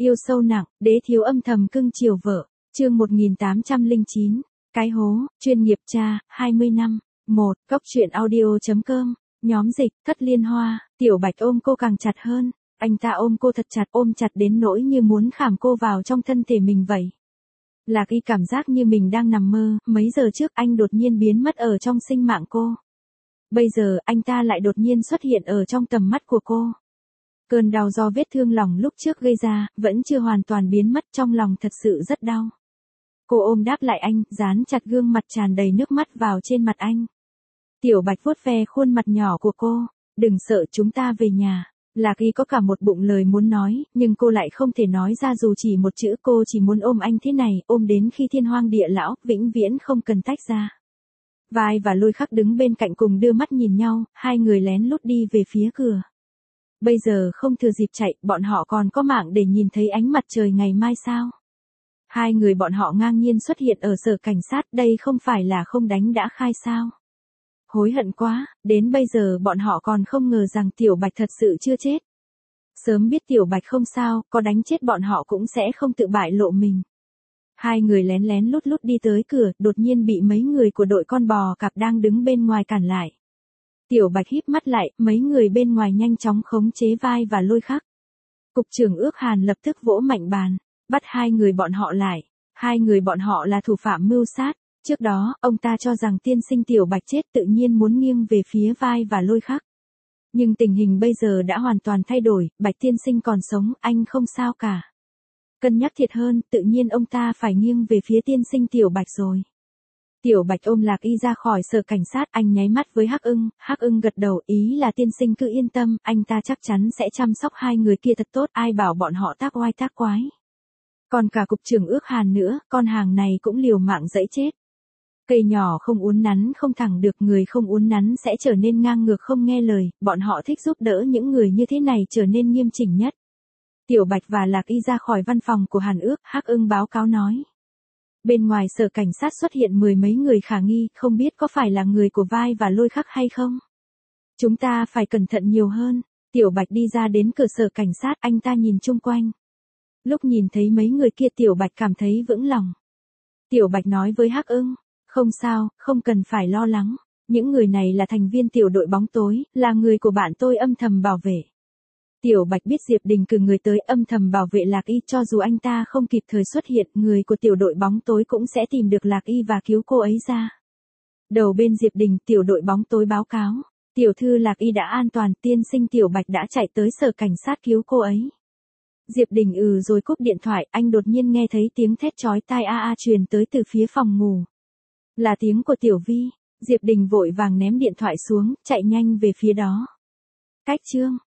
Yêu sâu nặng, đế thiếu âm thầm cưng chiều vợ. Chương 1809. Cái hố, chuyên nghiệp tra, 20 năm. 1. Cốc truyện audio.com. Nhóm dịch, Thất Liên Hoa. Tiểu Bạch ôm cô càng chặt hơn. Anh ta ôm cô thật chặt, ôm chặt đến nỗi như muốn khảm cô vào trong thân thể mình vậy. Lạc Y cảm giác như mình đang nằm mơ, mấy giờ trước anh đột nhiên biến mất ở trong sinh mạng cô. Bây giờ anh ta lại đột nhiên xuất hiện ở trong tầm mắt của cô. Cơn đau do vết thương lòng lúc trước gây ra, vẫn chưa hoàn toàn biến mất, trong lòng thật sự rất đau. Cô ôm đáp lại anh, dán chặt gương mặt tràn đầy nước mắt vào trên mặt anh. Tiểu Bạch vuốt ve khuôn mặt nhỏ của cô. Đừng sợ, chúng ta về nhà. Lạc Y có cả một bụng lời muốn nói, nhưng cô lại không thể nói ra dù chỉ một chữ. Cô chỉ muốn ôm anh thế này, ôm đến khi thiên hoang địa lão, vĩnh viễn không cần tách ra. Vai và Lôi Khắc đứng bên cạnh cùng đưa mắt nhìn nhau, hai người lén lút đi về phía cửa. Bây giờ không thừa dịp chạy, bọn họ còn có mạng để nhìn thấy ánh mặt trời ngày mai sao? Hai người bọn họ ngang nhiên xuất hiện ở sở cảnh sát, đây không phải là không đánh đã khai sao? Hối hận quá, đến bây giờ bọn họ còn không ngờ rằng Tiểu Bạch thật sự chưa chết. Sớm biết Tiểu Bạch không sao, có đánh chết bọn họ cũng sẽ không tự bại lộ mình. Hai người lén lén lút lút đi tới cửa, đột nhiên bị mấy người của đội con bò cạp đang đứng bên ngoài cản lại. Tiểu Bạch híp mắt lại, mấy người bên ngoài nhanh chóng khống chế Vai và Lôi Khắc. Cục trưởng Ước Hàn lập tức vỗ mạnh bàn, bắt hai người bọn họ lại. Hai người bọn họ là thủ phạm mưu sát. Trước đó, ông ta cho rằng tiên sinh Tiểu Bạch chết, tự nhiên muốn nghiêng về phía Vai và Lôi Khắc. Nhưng tình hình bây giờ đã hoàn toàn thay đổi, Bạch tiên sinh còn sống, anh không sao cả. Cân nhắc thiệt hơn, tự nhiên ông ta phải nghiêng về phía tiên sinh Tiểu Bạch rồi. Tiểu Bạch ôm Lạc Y ra khỏi sở cảnh sát, anh nháy mắt với Hắc Ưng gật đầu, ý là tiên sinh cứ yên tâm, anh ta chắc chắn sẽ chăm sóc hai người kia thật tốt, ai bảo bọn họ tác oai tác quái. Còn cả cục trưởng Ước Hàn nữa, con hàng này cũng liều mạng dẫy chết. Cây nhỏ không uốn nắn không thẳng được, người không uốn nắn sẽ trở nên ngang ngược không nghe lời, bọn họ thích giúp đỡ những người như thế này trở nên nghiêm chỉnh nhất. Tiểu Bạch và Lạc Y ra khỏi văn phòng của Hàn Ước, Hắc Ưng báo cáo nói. Bên ngoài sở cảnh sát xuất hiện mười mấy người khả nghi, không biết có phải là người của Vai và Lôi Khắc hay không? Chúng ta phải cẩn thận nhiều hơn. Tiểu Bạch đi ra đến cửa sở cảnh sát, anh ta nhìn chung quanh. Lúc nhìn thấy mấy người kia Tiểu Bạch cảm thấy vững lòng. Tiểu Bạch nói với Hắc Ưng, không sao, không cần phải lo lắng. Những người này là thành viên tiểu đội bóng tối, là người của bạn tôi âm thầm bảo vệ. Tiểu Bạch biết Diệp Đình cử người tới âm thầm bảo vệ Lạc Y, cho dù anh ta không kịp thời xuất hiện, người của tiểu đội bóng tối cũng sẽ tìm được Lạc Y và cứu cô ấy ra. Đầu bên Diệp Đình, tiểu đội bóng tối báo cáo. Tiểu thư Lạc Y đã an toàn, tiên sinh Tiểu Bạch đã chạy tới sở cảnh sát cứu cô ấy. Diệp Đình rồi cúp điện thoại, anh đột nhiên nghe thấy tiếng thét chói tai truyền tới từ phía phòng ngủ. Là tiếng của Tiểu Vi. Diệp Đình vội vàng ném điện thoại xuống, chạy nhanh về phía đó. Cách chương